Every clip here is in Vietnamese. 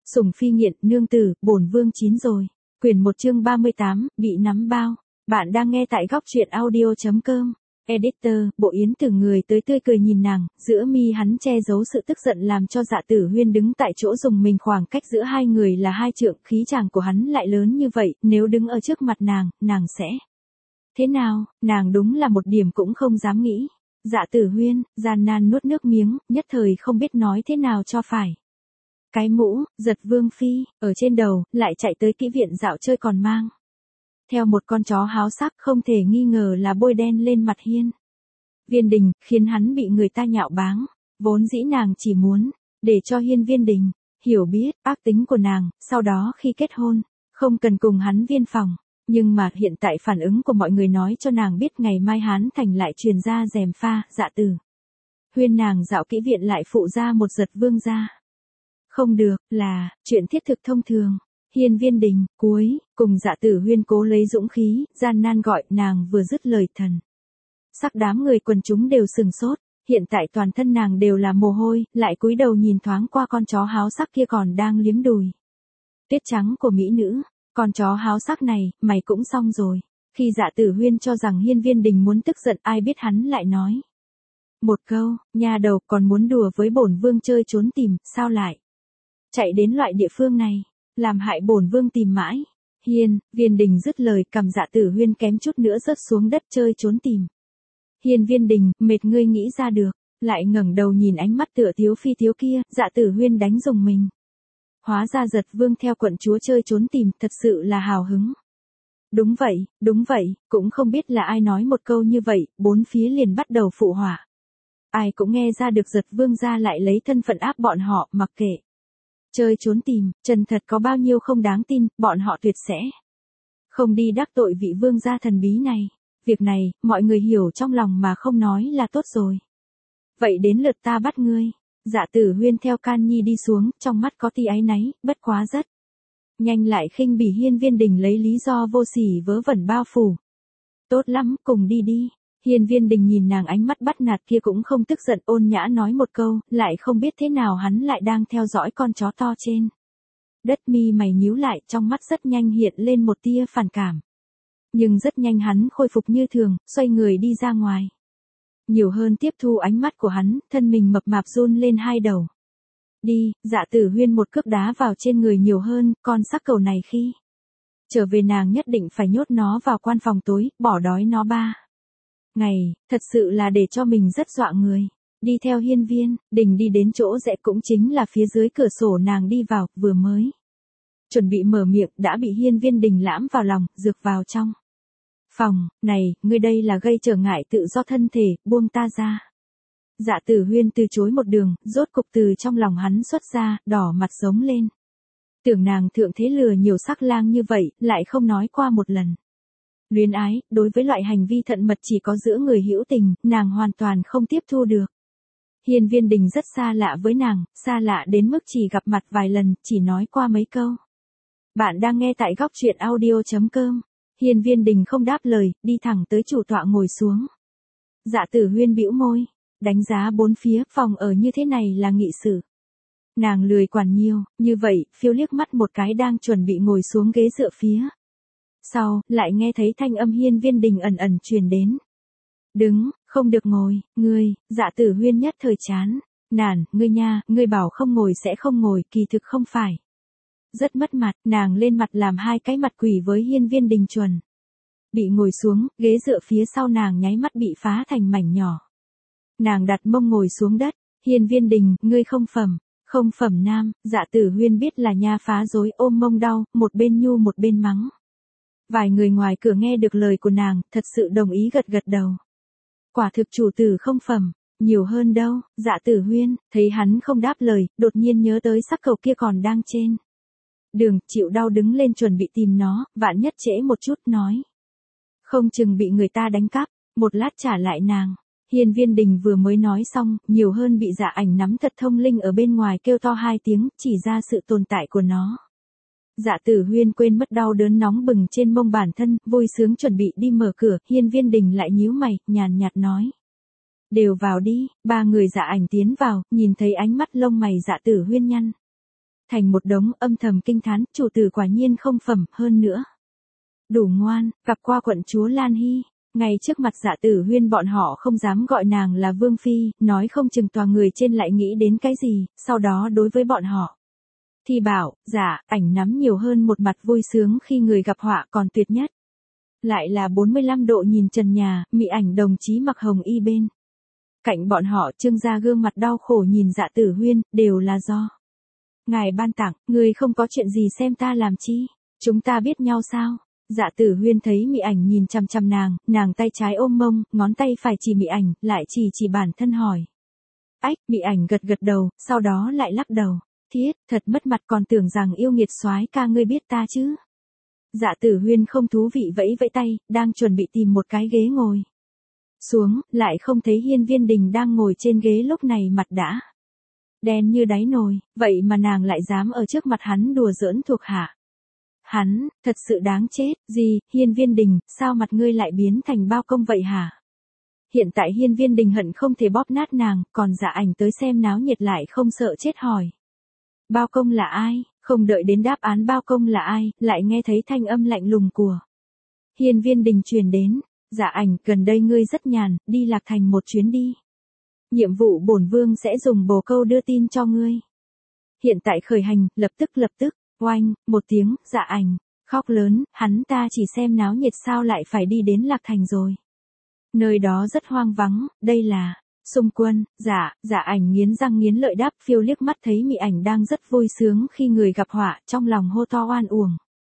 Sủng phi nghiện, nương tử, bổn vương chín rồi. Quyển 1 chương 38, bị nắm bao. Bạn đang nghe tại góc truyện audio.com. Editor, Bộ Yến Tử người tới tươi cười nhìn nàng, giữa mi hắn che giấu sự tức giận làm cho Dạ Tử Huyên đứng tại chỗ dùng mình, khoảng cách giữa hai người là 2 trượng, khí chàng của hắn lại lớn như vậy, nếu đứng ở trước mặt nàng sẽ thế nào, nàng đúng là một điểm cũng không dám nghĩ. Dạ Tử Huyên, gian nan nuốt nước miếng, nhất thời không biết nói thế nào cho phải. Cái mũ, giật vương phi, ở trên đầu, lại chạy tới kỹ viện dạo chơi còn mang theo một con chó háo sắc, không thể nghi ngờ là bôi đen lên mặt Hiên Viên Đình, khiến hắn bị người ta nhạo báng. Vốn dĩ nàng chỉ muốn để cho Hiên Viên Đình hiểu biết ác tính của nàng, sau đó khi kết hôn, không cần cùng hắn viên phòng. Nhưng mà hiện tại phản ứng của mọi người nói cho nàng biết ngày mai Hán Thành lại truyền ra gièm pha. Dạ Tử Huyên nàng dạo kỹ viện lại phụ ra một giật vương gia. Không được, là chuyện thiết thực thông thường. Hiên Viên Đình, cùng Dạ Tử Huyên cố lấy dũng khí, gian nan gọi, nàng vừa dứt lời thần sắc đám người quần chúng đều sừng sốt, hiện tại toàn thân nàng đều là mồ hôi, lại cúi đầu nhìn thoáng qua con chó háo sắc kia còn đang liếm đùi tuyết trắng của mỹ nữ. Con chó háo sắc này, mày cũng xong rồi. Khi Dạ Tử Huyên cho rằng Hiên Viên Đình muốn tức giận, ai biết hắn lại nói một câu, nhà đầu còn muốn đùa với bổn vương chơi trốn tìm, sao lại chạy đến loại địa phương này, làm hại bổn vương tìm mãi. Hiên Viên Đình dứt lời, cầm Dạ Tử Huyên kém chút nữa rớt xuống đất. Chơi trốn tìm. Hiên Viên Đình, mệt ngươi nghĩ ra được. Lại ngẩng đầu nhìn ánh mắt tựa thiếu phi thiếu kia, Dạ Tử Huyên đánh rùng mình. Hóa ra giật vương theo quận chúa chơi trốn tìm, thật sự là hào hứng. Đúng vậy, cũng không biết là ai nói một câu như vậy, bốn phía liền bắt đầu phụ họa. Ai cũng nghe ra được giật vương gia lại lấy thân phận áp bọn họ, mặc kệ chơi trốn tìm, chân thật có bao nhiêu không đáng tin, bọn họ tuyệt sẽ không đi đắc tội vị vương gia thần bí này. Việc này, mọi người hiểu trong lòng mà không nói là tốt rồi. Vậy đến lượt ta bắt ngươi. Dạ Tử Huyên theo Can Nhi đi xuống, trong mắt có tia áy náy, bất quá rất nhanh lại khinh bỉ Hiên Viên Đình lấy lý do vô sỉ vớ vẩn bao phủ. Tốt lắm, cùng đi. Hiên Viên Đình nhìn nàng ánh mắt bắt nạt kia cũng không tức giận, ôn nhã nói một câu, lại không biết thế nào hắn lại đang theo dõi con chó to trên đất. Mi mày nhíu lại, trong mắt rất nhanh hiện lên một tia phản cảm. Nhưng rất nhanh hắn khôi phục như thường, xoay người đi ra ngoài. Nhiều hơn tiếp thu ánh mắt của hắn, thân mình mập mạp run lên hai đầu. Đi, Dạ Tử Huyên một cước đá vào trên người nhiều hơn, con sắc cầu này khi trở về nàng nhất định phải nhốt nó vào quan phòng tối, bỏ đói nó 3 ngày, thật sự là để cho mình rất dọa người. Đi theo Hiên Viên Đình đi đến chỗ rẽ, cũng chính là phía dưới cửa sổ nàng đi vào, vừa mới chuẩn bị mở miệng đã bị Hiên Viên Đình lãm vào lòng, dược vào trong phòng. Này, ngươi đây là gây trở ngại tự do thân thể, buông ta ra. Dạ Tử Huyên từ chối một đường, rốt cục từ trong lòng hắn xuất ra, đỏ mặt giống lên. Tưởng nàng thượng thế lừa nhiều sắc lang như vậy, lại không nói qua một lần luyến ái, đối với loại hành vi thận mật chỉ có giữa người hữu tình, nàng hoàn toàn không tiếp thu được. Hiên Viên Đình rất xa lạ với nàng, xa lạ đến mức chỉ gặp mặt vài lần, chỉ nói qua mấy câu. Bạn đang nghe tại góc truyện audio.com. Hiên Viên Đình không đáp lời, đi thẳng tới chủ tọa ngồi xuống. Dạ Tử Huyên bĩu môi, đánh giá bốn phía, phòng ở như thế này là nghị sự. Nàng lười quản nhiều, như vậy, phiêu liếc mắt một cái đang chuẩn bị ngồi xuống ghế dựa phía sau, lại nghe thấy thanh âm Hiên Viên Đình ẩn ẩn truyền đến. Đứng, không được ngồi, ngươi. Dạ Tử Huyên nhất thời chán nản, ngươi nha, ngươi bảo không ngồi sẽ không ngồi, kỳ thực không phải rất mất mặt. Nàng lên mặt làm 2 cái mặt quỷ với Hiên Viên Đình, chuẩn bị ngồi xuống, ghế dựa phía sau nàng nháy mắt bị phá thành mảnh nhỏ. Nàng đặt mông ngồi xuống đất. Hiên Viên Đình, ngươi không phẩm nam. Dạ Tử Huyên biết là nha phá dối, ôm mông đau, một bên nhu một bên mắng. Vài người ngoài cửa nghe được lời của nàng, thật sự đồng ý gật gật đầu. Quả thực chủ tử không phẩm, nhiều hơn đâu. Dạ Tử Huyên thấy hắn không đáp lời, đột nhiên nhớ tới sắc cầu kia còn đang trên đường, chịu đau đứng lên chuẩn bị tìm nó, vạn nhất trễ một chút nói không chừng bị người ta đánh cắp, một lát trả lại nàng. Hiên Viên Đình vừa mới nói xong, nhiều hơn bị Dạ Ảnh nắm thật thông linh ở bên ngoài kêu to 2 tiếng, chỉ ra sự tồn tại của nó. Dạ Tử Huyên quên mất đau đớn nóng bừng trên mông bản thân, vui sướng chuẩn bị đi mở cửa. Hiên Viên Đình lại nhíu mày, nhàn nhạt nói. Đều vào đi. 3 người Dạ Ảnh tiến vào, nhìn thấy ánh mắt lông mày Dạ Tử Huyên nhăn thành một đống, âm thầm kinh thán, chủ tử quả nhiên không phẩm, hơn nữa. Đủ ngoan, gặp qua quận chúa Lan Hy, ngay trước mặt Dạ Tử Huyên bọn họ không dám gọi nàng là Vương Phi, nói không chừng tòa người trên lại nghĩ đến cái gì, sau đó đối với bọn họ. Thì bảo, dạ, ảnh nắm nhiều hơn một mặt vui sướng khi người gặp họa còn tuyệt nhất. Lại là 45 độ nhìn trần nhà, Mị Ảnh đồng chí mặc hồng y bên. Cạnh bọn họ trương ra gương mặt đau khổ nhìn Dạ Tử Huyên, đều là do. Ngài ban tặng, người không có chuyện gì xem ta làm chi, chúng ta biết nhau sao? Dạ Tử Huyên thấy Mị Ảnh nhìn chằm chằm nàng tay trái ôm mông, ngón tay phải chỉ Mị Ảnh, lại chỉ bản thân hỏi. Ách, Mị Ảnh gật gật đầu, sau đó lại lắc đầu. Thiết, thật mất mặt, còn tưởng rằng yêu nghiệt soái ca ngươi biết ta chứ. Dạ Tử Huyên không thú vị vẫy vẫy tay, đang chuẩn bị tìm một cái ghế ngồi. Xuống, lại không thấy Hiên Viên Đình đang ngồi trên ghế, lúc này mặt đã đen như đáy nồi, vậy mà nàng lại dám ở trước mặt hắn đùa giỡn thuộc hạ. Hắn, thật sự đáng chết, gì, Hiên Viên Đình, sao mặt ngươi lại biến thành bao công vậy hả? Hiện tại Hiên Viên Đình hận không thể bóp nát nàng, còn Dạ Ảnh tới xem náo nhiệt lại không sợ chết hỏi. Bao công là ai? Không đợi đến đáp án bao công là ai, lại nghe thấy thanh âm lạnh lùng của Hiên Viên Đình truyền đến. Dạ Ảnh, gần đây ngươi rất nhàn, đi Lạc Thành một chuyến đi. Nhiệm vụ bổn vương sẽ dùng bồ câu đưa tin cho ngươi. Hiện tại khởi hành, lập tức, oanh, một tiếng, Dạ Ảnh khóc lớn, hắn ta chỉ xem náo nhiệt sao lại phải đi đến Lạc Thành rồi. Nơi đó rất hoang vắng, đây là xung quân. Dạ Ảnh nghiến răng nghiến lợi đáp, phiêu liếc mắt thấy Mị Ảnh đang rất vui sướng khi người gặp họa, trong lòng hô to oan uổng.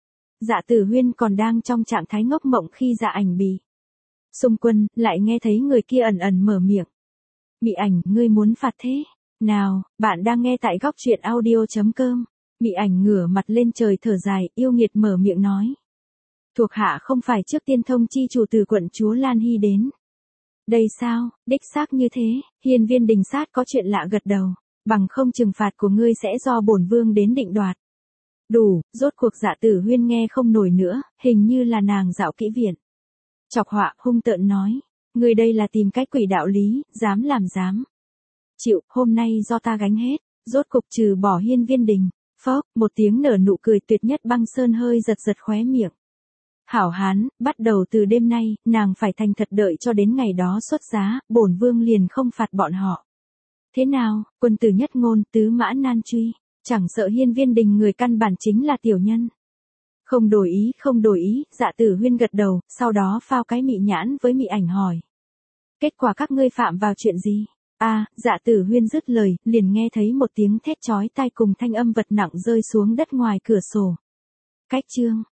Dạ Tử Huyên còn đang trong trạng thái ngốc mộng khi Dạ Ảnh bị xung quân, lại nghe thấy người kia ẩn mở miệng. Mị Ảnh, ngươi muốn phạt thế nào? Bạn đang nghe tại góc truyện audio.com. Mị Ảnh ngửa mặt lên trời thở dài, yêu nghiệt mở miệng nói. Thuộc hạ không phải trước tiên thông chi chủ từ quận chúa Lan Hy đến. Đây sao, đích xác như thế, Hiên Viên Đình sát có chuyện lạ gật đầu, bằng không trừng phạt của ngươi sẽ do bổn vương đến định đoạt. Đủ, rốt cuộc Dạ Tử Huyên nghe không nổi nữa, hình như là nàng dạo kỹ viện. Chọc họa hung tợn nói, ngươi đây là tìm cách quỷ đạo lý, dám làm dám. Chịu, hôm nay do ta gánh hết, rốt cục trừ bỏ Hiên Viên Đình. Phốc, một tiếng nở nụ cười tuyệt nhất băng sơn hơi giật khóe miệng. Hảo hán, bắt đầu từ đêm nay, nàng phải thành thật đợi cho đến ngày đó xuất giá, bổn vương liền không phạt bọn họ. Thế nào, quân tử nhất ngôn, tứ mã nan truy, chẳng sợ Hiên Viên Đình người căn bản chính là tiểu nhân. Không đổi ý, Dạ Tử Huyên gật đầu, sau đó phao cái mị nhãn với Mị Ảnh hỏi. Kết quả các ngươi phạm vào chuyện gì? Dạ Tử Huyên dứt lời, liền nghe thấy một tiếng thét chói tai cùng thanh âm vật nặng rơi xuống đất ngoài cửa sổ. Cách chương